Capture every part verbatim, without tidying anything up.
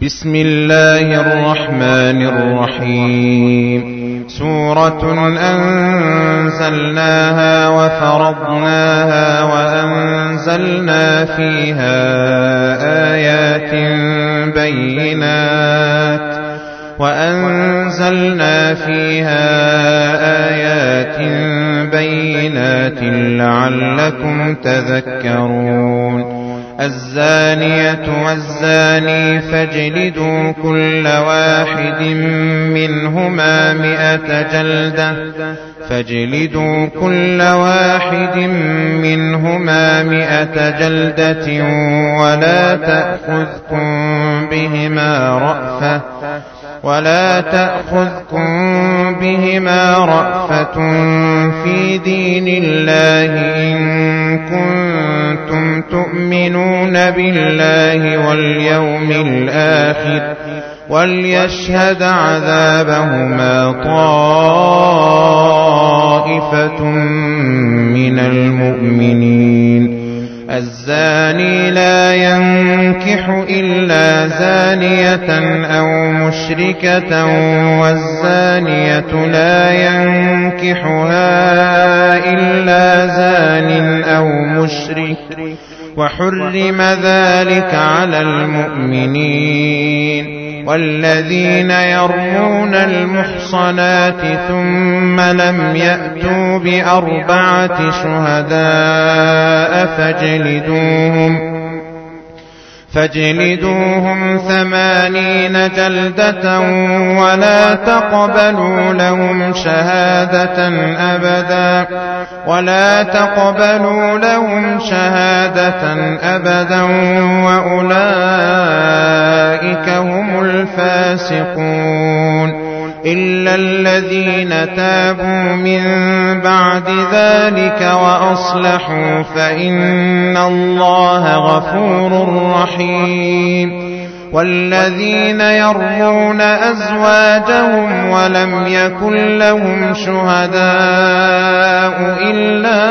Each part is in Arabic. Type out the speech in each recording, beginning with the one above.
بسم الله الرحمن الرحيم. سورة أنزلناها وفرضناها وأنزلنا فيها آيات بينات وأنزلنا فيها آيات بينات لعلكم تذكرون. الزانية والزاني فاجلدوا كل واحد منهما مئة جلدة فاجلدوا كل واحد منهما مئة جلدة ولا تأخذكم بهما رأفة ولا تأخذكم بهما رأفة في دين الله إن كنتم تؤمنون بالله واليوم الآخر وليشهد عذابهما طائفة من المؤمنين. الزاني لا ينكح إلا زانية أو مشركة والزانية لا ينكحها إلا زان أو مشرك وحرم ذلك على المؤمنين. والذين يرمون المحصنات ثم لم يأتوا بأربعة شهداء فاجلدوهم فاجلدوهم ثمانين جلدة ولا تقبلوا لهم شهادة أبدا ولا تقبلوا لهم شهادة أبدا وأولئك هم الفاسقون. إلا الذين تابوا من بعد ذلك وأصلحوا فإن الله غفور رحيم. والذين يرمون أزواجهم ولم يكن لهم شهداء إلا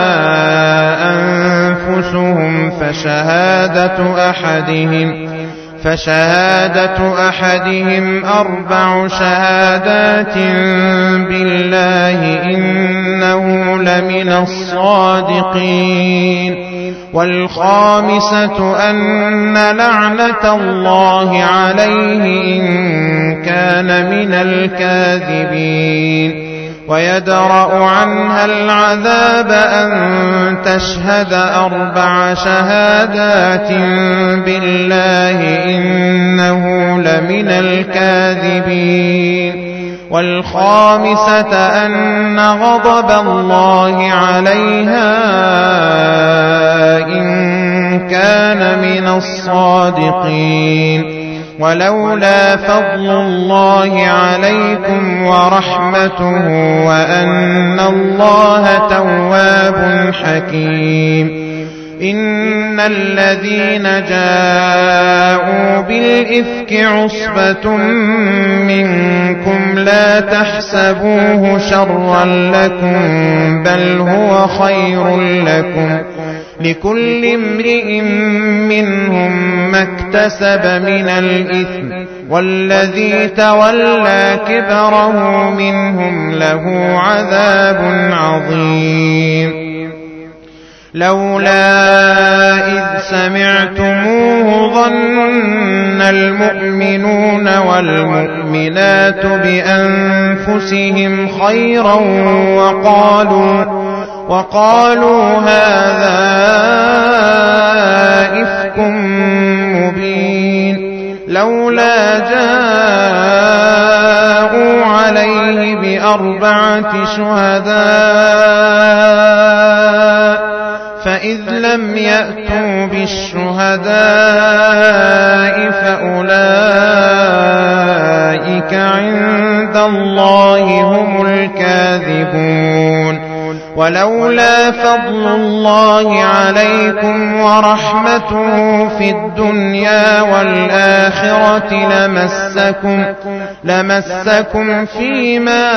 أنفسهم فشهادة أحدهم فشهادة أحدهم أربع شهادات بالله إنه لمن الصادقين. والخامسة أن لعنة الله عليه إن كان من الكاذبين. ويدرأ عنها العذاب أن تشهد أربع شهادات بالله إنه لمن الكاذبين. والخامسة أن غضب الله عليها إن كان من الصادقين. ولولا فضل الله عليكم ورحمته وأن الله تواب حكيم. إن الذين جاءوا بالإفك عصبة منكم لا تحسبوه شرا لكم بل هو خير لكم. لكل امرئ منهم ما اكتسب من الإثم والذي تولى كبره منهم له عذاب عظيم. لولا إذ سمعتموه ظن المؤمنون والمؤمنات بأنفسهم خيرا وقالوا وقالوا هذا إفك مبين. لولا جاءوا عليه بأربعة شهداء فإذ لم يأتوا بالشهداء فأولئك عند الله هم الكاذبون. ولولا فضل الله عليكم ورحمته في الدنيا والآخرة لمسكم لمسكم فيما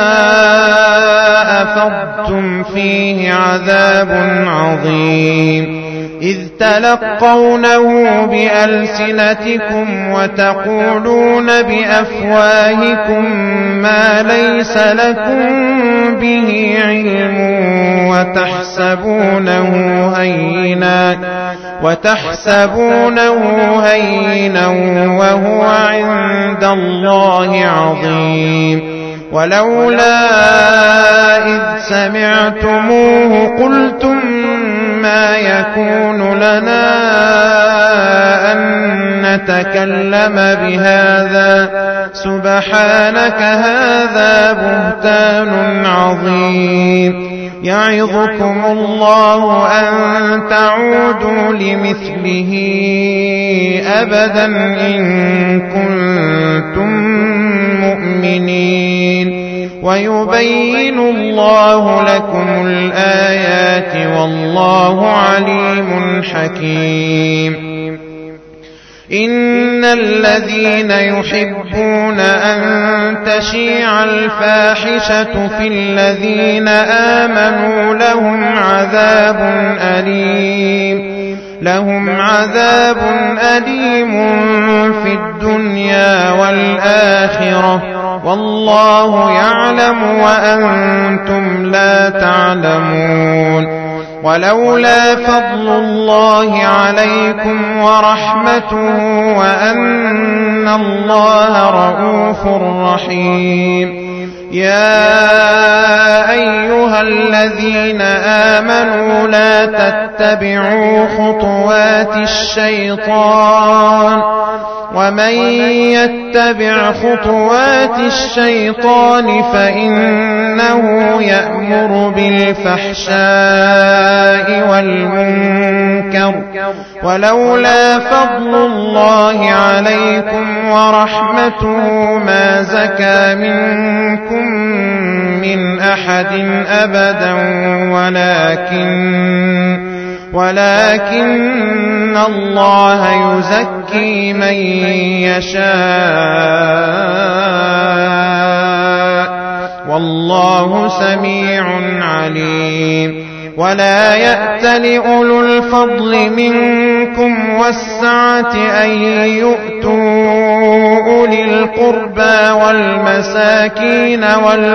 أفضتم فيه عذاب عظيم. إذ تلقونه بألسنتكم وتقولون بأفواهكم ما ليس لكم به علم وتحسبونه هينا وتحسبونه هينا وهو عند الله عظيم. ولولا إذ سمعتموه قلتم ما يكون لنا أن نتكلم بهذا سبحانك هذا بهتان عظيم. يعظكم الله أن تعودوا لمثله أبدا إن كنتم مؤمنين ويبين الله لكم الآيات والله عليم حكيم. إن الذين يحبون أن تشيع الفاحشة في الذين آمنوا لهم عذاب أليم لهم عذاب أليم في الدنيا والآخرة والله يعلم وأنتم لا تعلمون. ولولا فضل الله عليكم ورحمته وأن الله رؤوف رحيم. يا أيها الذين آمنوا لا تتبعوا خطوات الشيطان ومن يتبع خطوات الشيطان فإنه يأمر بالفحشاء والمنكر ولولا فضل الله عليكم ورحمته ما زكى منكم من أحد أبدا ولكن ولكن الله يزكي من يشاء والله سميع عليم. ولا يأتل أولو الفضل منكم والسعة أن يؤتوا أولي القربى والمساكين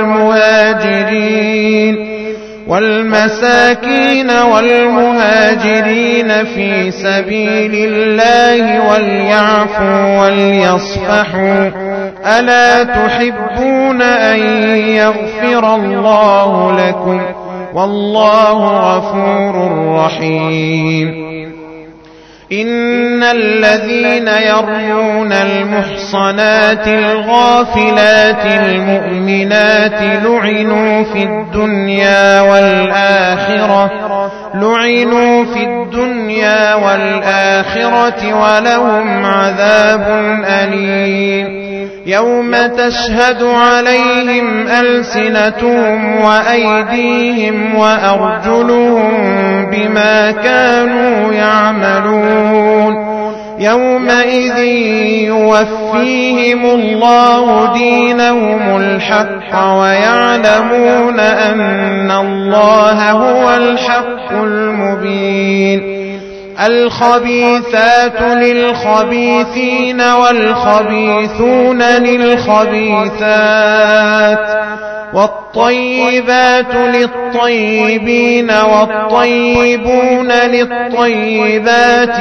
والمهاجرين والمساكين والمهاجرين في سبيل الله وليعفوا وليصفحوا ألا تحبون أن يغفر الله لكم والله غفور رحيم. إن الذين يرمون المحصنات الغافلات المؤمنات لعنوا في الدنيا والآخرة لعنوا في الدنيا والآخرة ولهم عذاب أليم. يوم تشهد عليهم ألسنتهم وأيديهم وأرجلهم بما كانوا يعملون يومئذ يوفيهم الله دينهم الحق ويعلمون أن الله هو الحق المبين. الخبيثات للخبيثين والخبيثون للخبيثات والطيبات للطيبين والطيبون للطيبات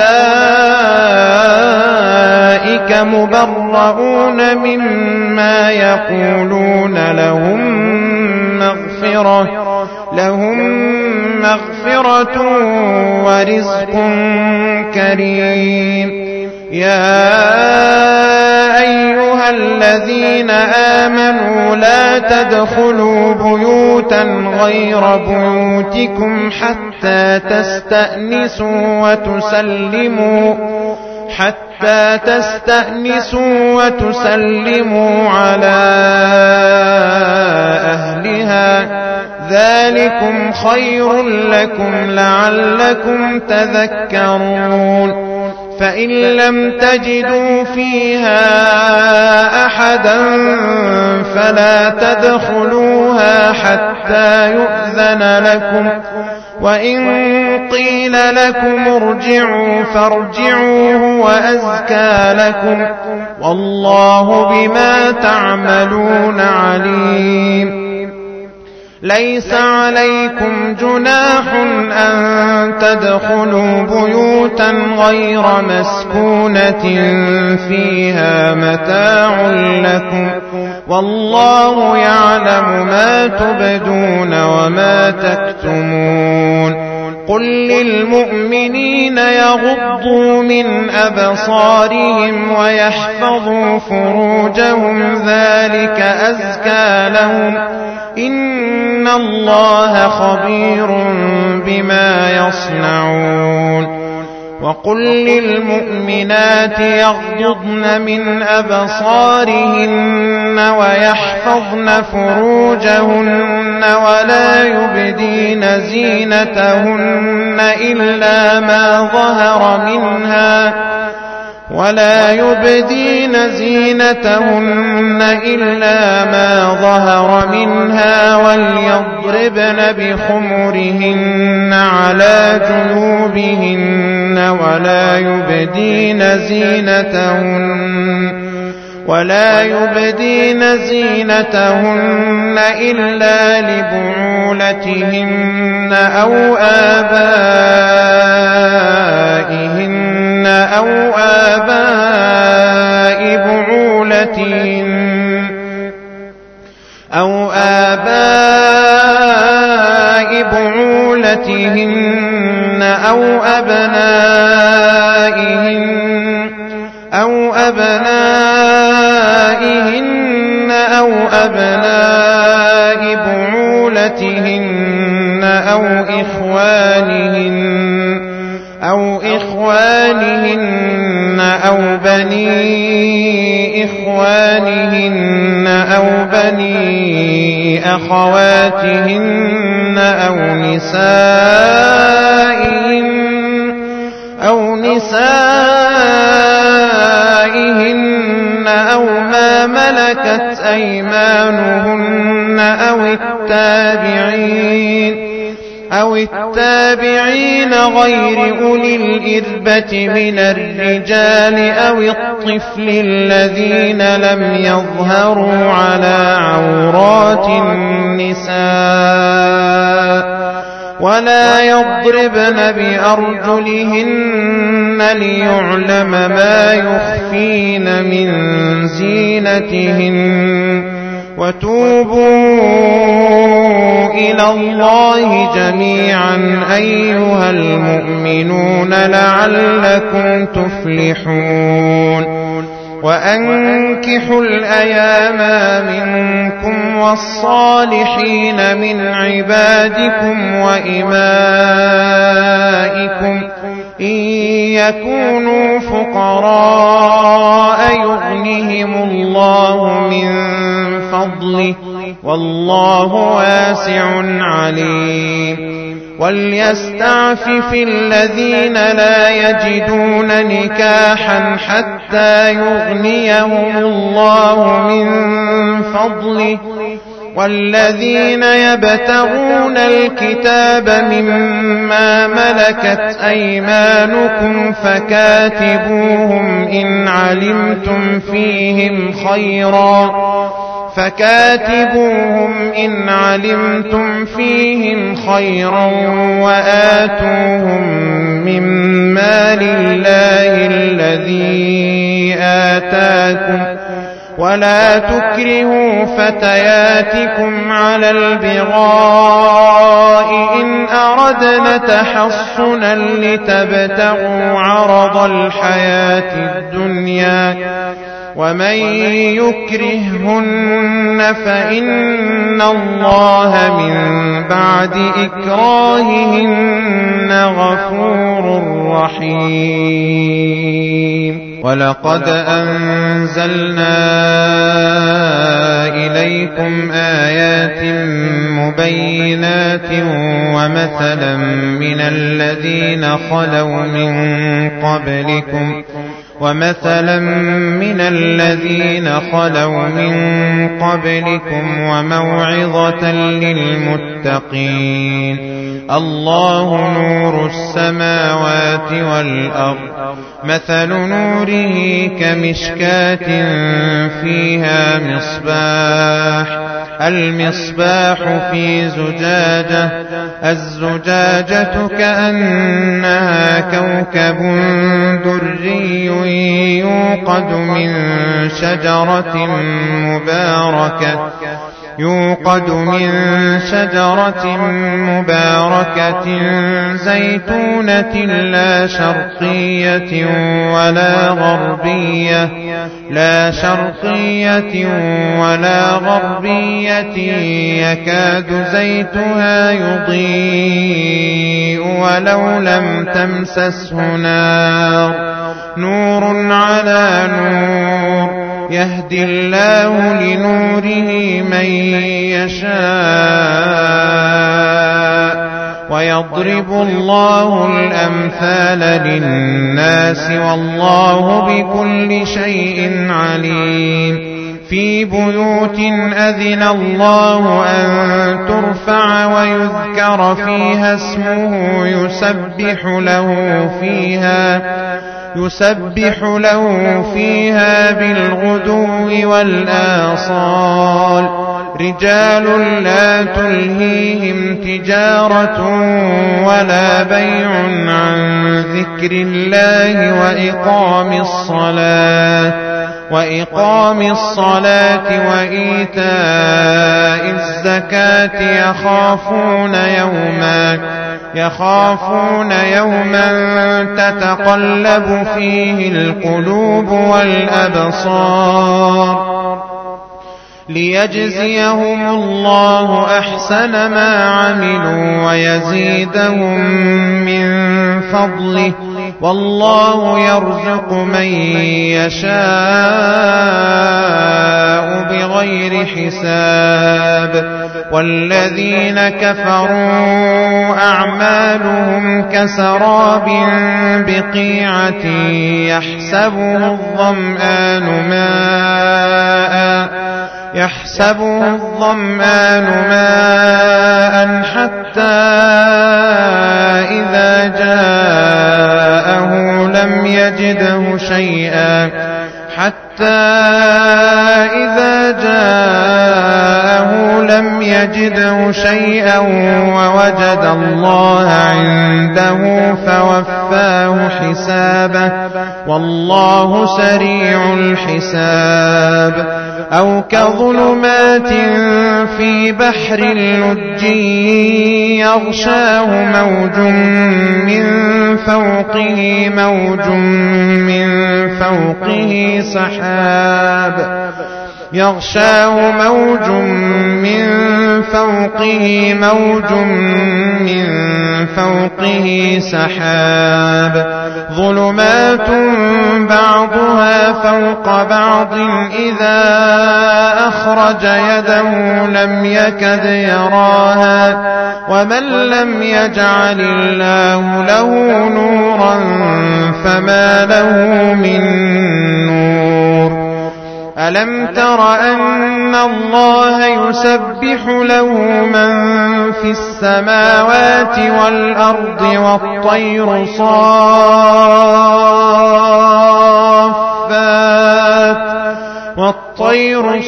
أولئك مبرؤون مما يقولون لهم مغفرة لهم مغفرة ورزق كريم. يا أيها الذين آمنوا لا تدخلوا بيوتا غير بيوتكم حتى تستأنسوا وتسلموا حتى تستأنسوا وتسلموا على أهلها ذلكم خير لكم لعلكم تذكرون. فإن لم تجدوا فيها أحدا فلا تدخلوها حتى يؤذن لكم وإن قيل لكم ارجعوا فارجعوا هو أزكى لكم والله بما تعملون عليم. ليس عليكم جناح أن تدخلوا بيوتا غير مسكونة فيها متاع لكم والله يعلم ما تبدون وما تكتمون. قل للمؤمنين يغضوا من أبصارهم ويحفظوا فروجهم ذلك أزكى لهم إن الله خبير بما يصنعون. وقل للمؤمنات يغضضن من أبصارهن ويحفظن فروجهن ولا يبدين زينتهن إلا ما ظهر منها ولا يبدين زينتهن إلا ما ظهر منها وليضربن بخمرهن على جنوبهن ولا يبدين زينتهن ولا يبدين زينتهن إلا لبعولتهن أو آبائهن أو آباء بعولتهن أو آباء بعولتهن أو أبنائهن أو أبنائهن أو أبناء بعولتهن أو إخوانهن أو إخوانهن أو بني إخوانهن أو بني أخواتهن أو نسائهن أو نسائهن أو ما ملكت أيمانهن أو التابعين أو التابعين غير أولي الإربة من الرجال أو الطفل الذين لم يظهروا على عورات النساء ولا يضربن بأرجلهن ليعلم ما يخفين من زينتهن. وتوبوا إلى الله جميعا أيها المؤمنون لعلكم تفلحون. وأنكحوا الأيام منكم والصالحين من عبادكم وإمائكم إن يكونوا فقراء يغنهم الله من فضله والله واسع عليم. وليستعفف الذين لا يجدون نكاحا حتى يغنيهم الله من فضله والذين يبتغون الكتاب مما ملكت أيمانكم فكاتبوهم إن علمتم فيهم خيرا فكاتبوهم إن علمتم فيهم خيرا وآتوهم من مال الله الذي آتاكم ولا تكرهوا فتياتكم على البغاء إن أردنا تحصنا لتبتغوا عرض الحياة الدنيا ومن يكرههن فإن الله من بعد إكراههن غفور رحيم. ولقد أنزلنا إليكم آيات مبينات ومثلا من الذين خلوا من قبلكم ومثلا من الذين خلوا من قبلكم وموعظة للمتقين. الله نور السماوات والأرض مثل نوره كمشكاة فيها مصباح المصباح في زجاجة الزجاجة كأنها كوكب دري يوقد من شجرة مباركة يوقد من شجرة مباركة زيتونة لا شرقية ولا غربية لا شرقية ولا غربية يكاد زيتها يضيء ولو لم تمسسه نار نور على نور يهدي الله لنوره من يشاء ويضرب الله الأمثال للناس والله بكل شيء عليم في بيوت أذن الله أن ترفع ويذكر فيها اسمه يسبح له فيها يسبح له فيها بالغدو والآصال رجال لا تلهيهم تجارة ولا بيع عن ذكر الله وإقام الصلاة وإقام الصلاة وإيتاء الزكاة يخافون يوما يخافون يوما تتقلب فيه القلوب والأبصار ليجزيهم الله أحسن ما عملوا ويزيدهم من فضله والله يرزق من يشاء بغير حساب والذين كفروا أعمالهم كسراب بقيعة يحسبه الظمآن ماء يحسبه الظمآن ماء حتى إذا جاءه لم يجده شيئا حتى إذا جاءه لم يجده شيئا ووجد الله عنده فوفاه حسابه والله سريع الحساب أو كظلمات في بحر لجي يغشاه موج من فوقه موج من فوقه سحاب يغشاه موج من فوقه موج من فوقه سحاب ظلمات بعضها فوق بعض إذا أخرج يده لم يكد يراها ومن لم يجعل الله له نورا فما له من نور ألم تر أن الله يسبح له من في السماوات والأرض والطير صافات والطير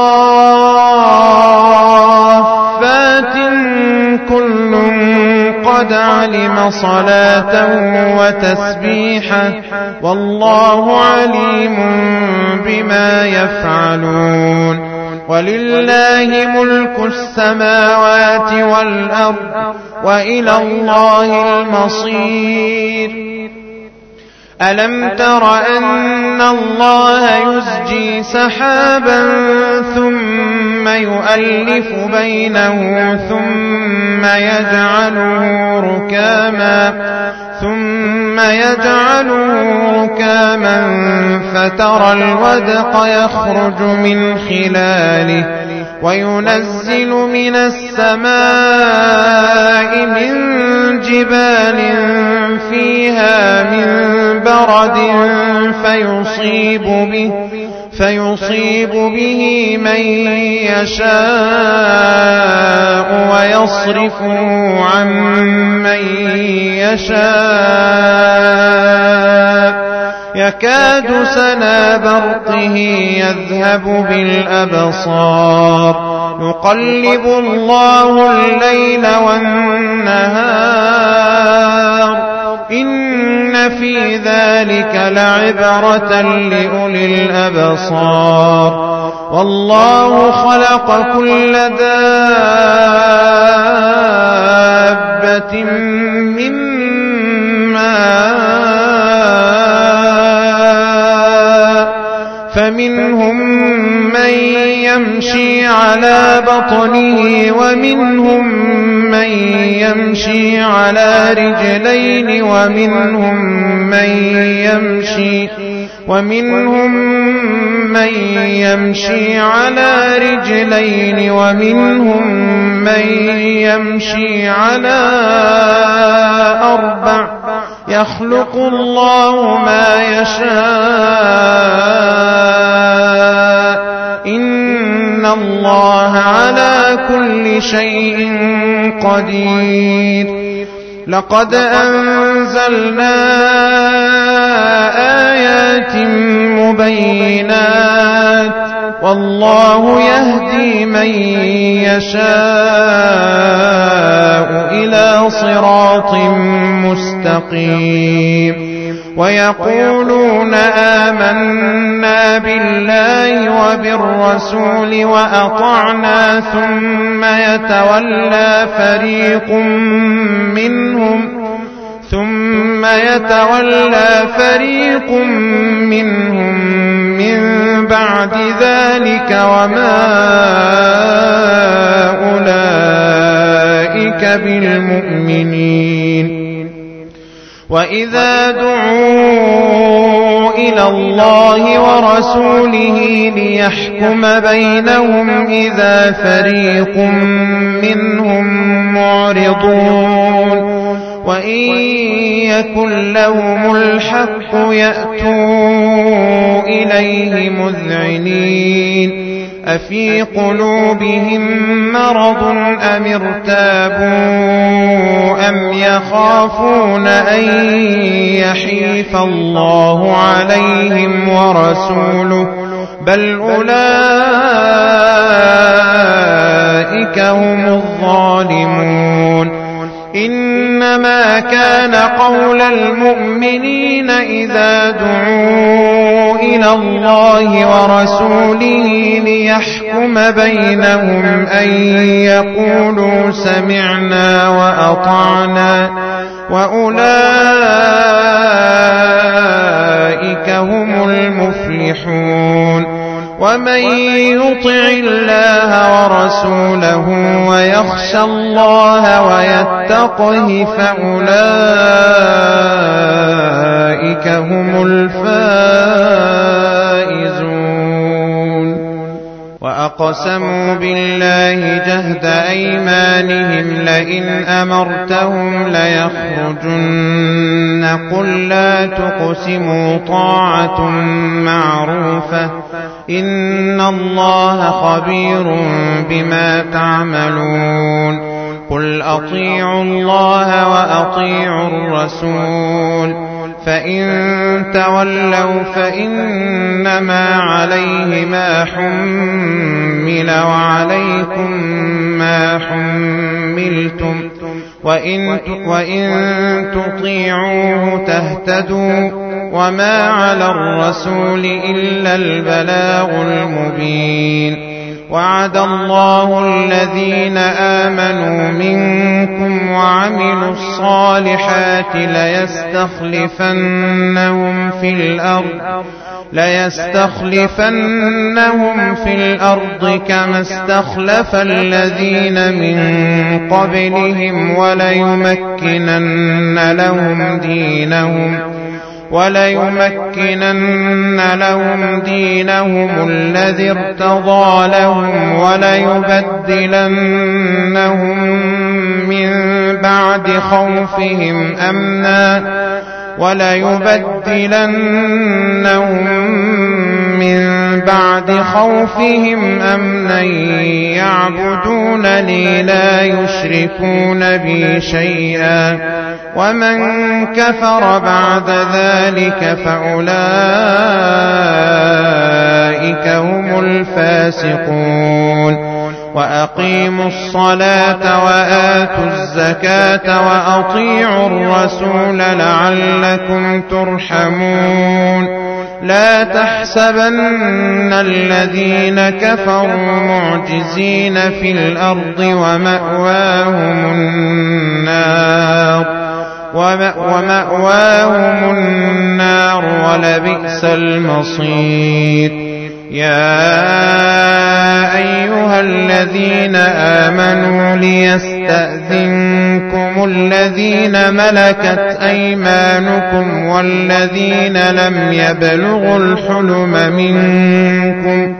صافات كل قد علم صلاته وتسبيحه والله عليم بما يفعلون ولله ملك السماوات والأرض وإلى الله المصير ألم تر أن الله يزجي سحابا ثم يؤلف بينه ثم يجعله ركاما ثم يجعله ركاما فترى الودق يخرج من خلاله وينزل من السماء من جبال فيها من برد فيصيب به فيصيب به من يشاء ويصرفه عن من يشاء يكاد سنا برقه يذهب بالأبصار يقلب الله الليل والنهار إن في ذلك لعبرة لأولي الأبصار والله خلق كل دابة من ماء فمنهم من يمشي على بطنه ومنهم من يمشي على رجلين ومنهم من يمشي ومنهم من يمشي على رجلين ومنهم من يمشي على أربع يخلق الله ما يشاء إن الله على كل شيء قدير لقد أنزلنا آيات مبينات والله يهدي من يشاء إلى صراط مستقيم ويقولون آمنا بالله وبالرسول وأطعنا ثم يتولى فريق منهم ثم يتولى فريق منهم من بعد ذلك وما أولئك بالمؤمنين وإذا دعوا إلى الله ورسوله ليحكم بينهم إذا فريق منهم معرضون وإن يكن لهم الحق يأتوا إليه مذعنين أفي قلوبهم مرض أم ارتابوا أم يخافون أن يحيف الله عليهم ورسوله بل أولئك هم الظالمون إنما كان قول المؤمنين إذا دعوا إلى الله ورسوله ليحكم بينهم أن يقولوا سمعنا وأطعنا وأولئك هم المفلحون ومن يطع الله ورسوله ويخشى الله ويتقه فأولئك هم الفائزون وأقسموا بالله جهد أيمانهم لئن أمرتهم ليخرجن قل لا تقسموا طاعة معروفة إن الله خبير بما تعملون قل أطيعوا الله وأطيعوا الرسول فإن تولوا فإنما عليه ما حمل وعليكم ما حملتم وإن, وإن تطيعوه تهتدوا وما على الرسول إلا البلاغ المبين وعد الله الذين آمنوا منكم وعملوا الصالحات ليستخلفنهم في الأرض ليستخلفنهم في الأرض كما استخلف الذين من قبلهم وليمكنن لهم دينهم وليمكنن لهم دينهم الذي ارتضى لهم وليبدلنهم من بعد خوفهم أمنا وليبدلنهم من من بعد خوفهم أمنا يعبدونني لا يشركون بي شيئا ومن كفر بعد ذلك فأولئك هم الفاسقون وأقيموا الصلاة وآتوا الزكاة وأطيعوا الرسول لعلكم ترحمون لا تحسبن الذين كفروا معجزين في الأرض ومأواهم النار ومأواهم النار ولبئس المصير يا أيها الذين آمنوا ليستأذنكم الذين ملكت أيمانكم والذين لم يبلغوا الحلم منكم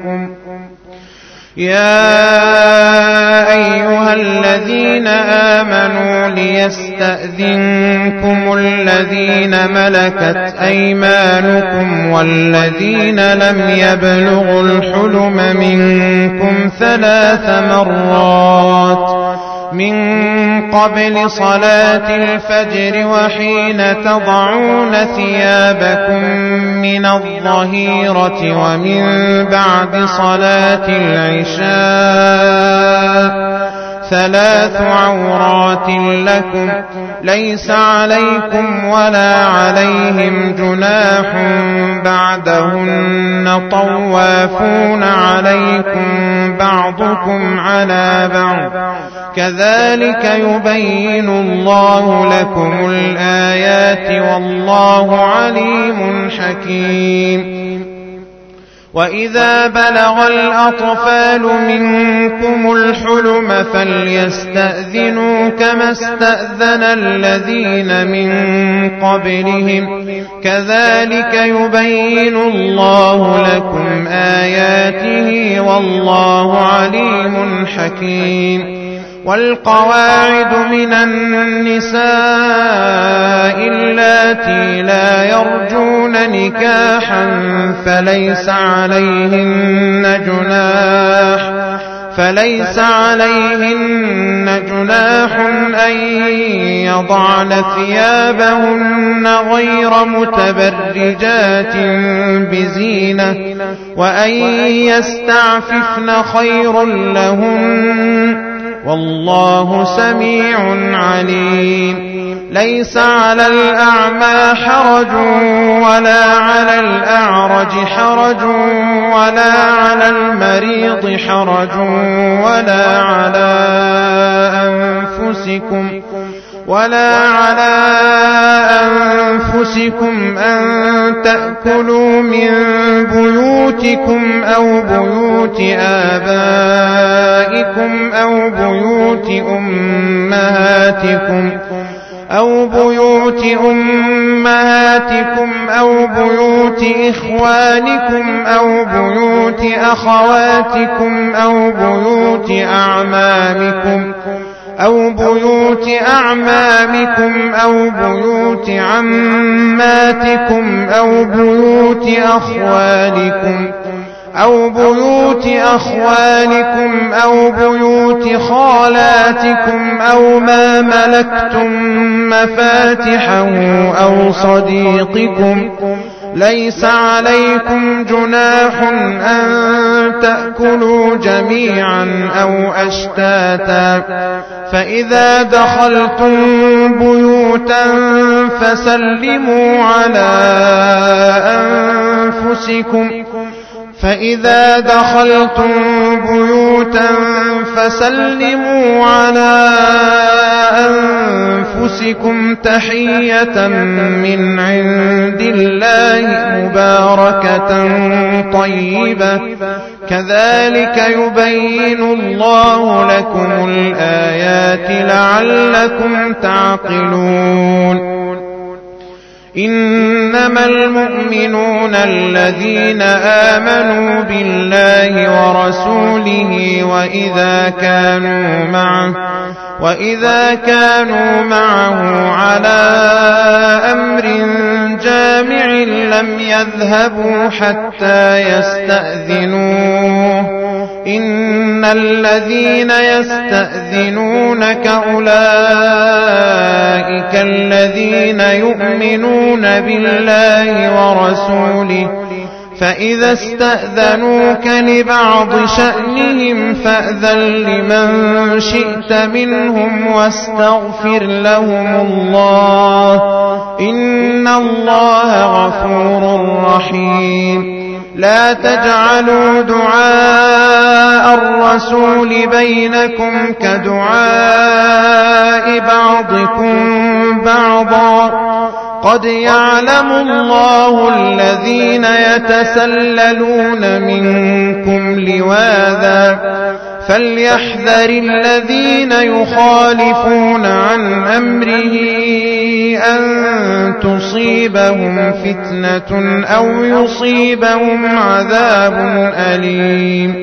يا أيها الذين آمنوا ليستأذنكم الذين ملكت أيمانكم والذين لم يبلغوا الحلم منكم ثلاث مرات من قبل صلاة الفجر وحين تضعون ثيابكم من الظهيرة ومن بعد صلاة العشاء ثلاث عورات لكم ليس عليكم ولا عليهم جناح بعدهن طوافون عليكم بعضكم على بعض كذلك يبين الله لكم الآيات والله عليم حكيم وإذا بلغ الأطفال منكم الحلم فليستأذنوا كما استأذن الذين من قبلهم كذلك يبين الله لكم آياته والله عليم حكيم والقواعد من النساء اللاتي لا يرجون نكاحا فليس عليهن جناح فليس عليهن جناح أن يضعن ثيابهن غير متبرجات بزينة وأن يستعففن خير لهن والله سميع عليم ليس على الأعمى حرج ولا على الأعرج حرج ولا على المريض حرج ولا على أنفسكم ولا على أنفسكم أن تأكلوا من بيوتكم أو بيوت آبائكم أو بيوت أمهاتكم أو بيوت أمهاتكم أو بيوت إخوانكم أو بيوت أخواتكم أو بيوت أعمامكم أو بيوت أعمامكم أو بيوت عماتكم أو بيوت أخوالكم أو بيوت أخوالكم أو بيوت خالاتكم أو ما ملكتم مفاتحه أو صديقكم ليس عليكم جناح أن تأكلوا جميعا أو أشتاتا فإذا دخلتم بيوتا فسلموا على أنفسكم فإذا دخلتم بيوتا فسلموا على أنفسكم تحية من عند الله مباركة طيبة كذلك يبين الله لكم الآيات لعلكم تعقلون إنما المؤمنون الذين آمنوا بالله ورسوله وإذا كانوا معه وإذا كانوا معه على أمر جامع لم يذهبوا حتى يستأذنوه إن الذين يستأذنونك أولئك الذين يؤمنون بالله ورسوله فإذا استأذنوك لبعض شأنهم فأذن لمن شئت منهم واستغفر لهم الله إن الله غفور رحيم لا تجعلوا دعاء الرسول بينكم كدعاء بعضكم بعضا قد يعلم الله الذين يتسللون منكم لواذا فليحذر الذين يخالفون عن أمره أن تصيبهم فتنة أو يصيبهم عذاب أليم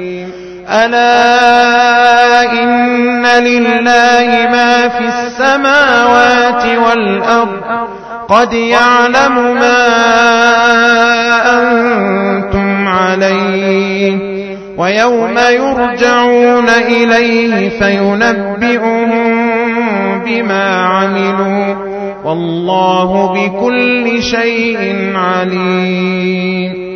ألا إن لله ما في السماوات والأرض قد يعلم ما أنتم عليه ويوم يرجعون إليه فينبئهم بما عملوا والله بكل شيء عليم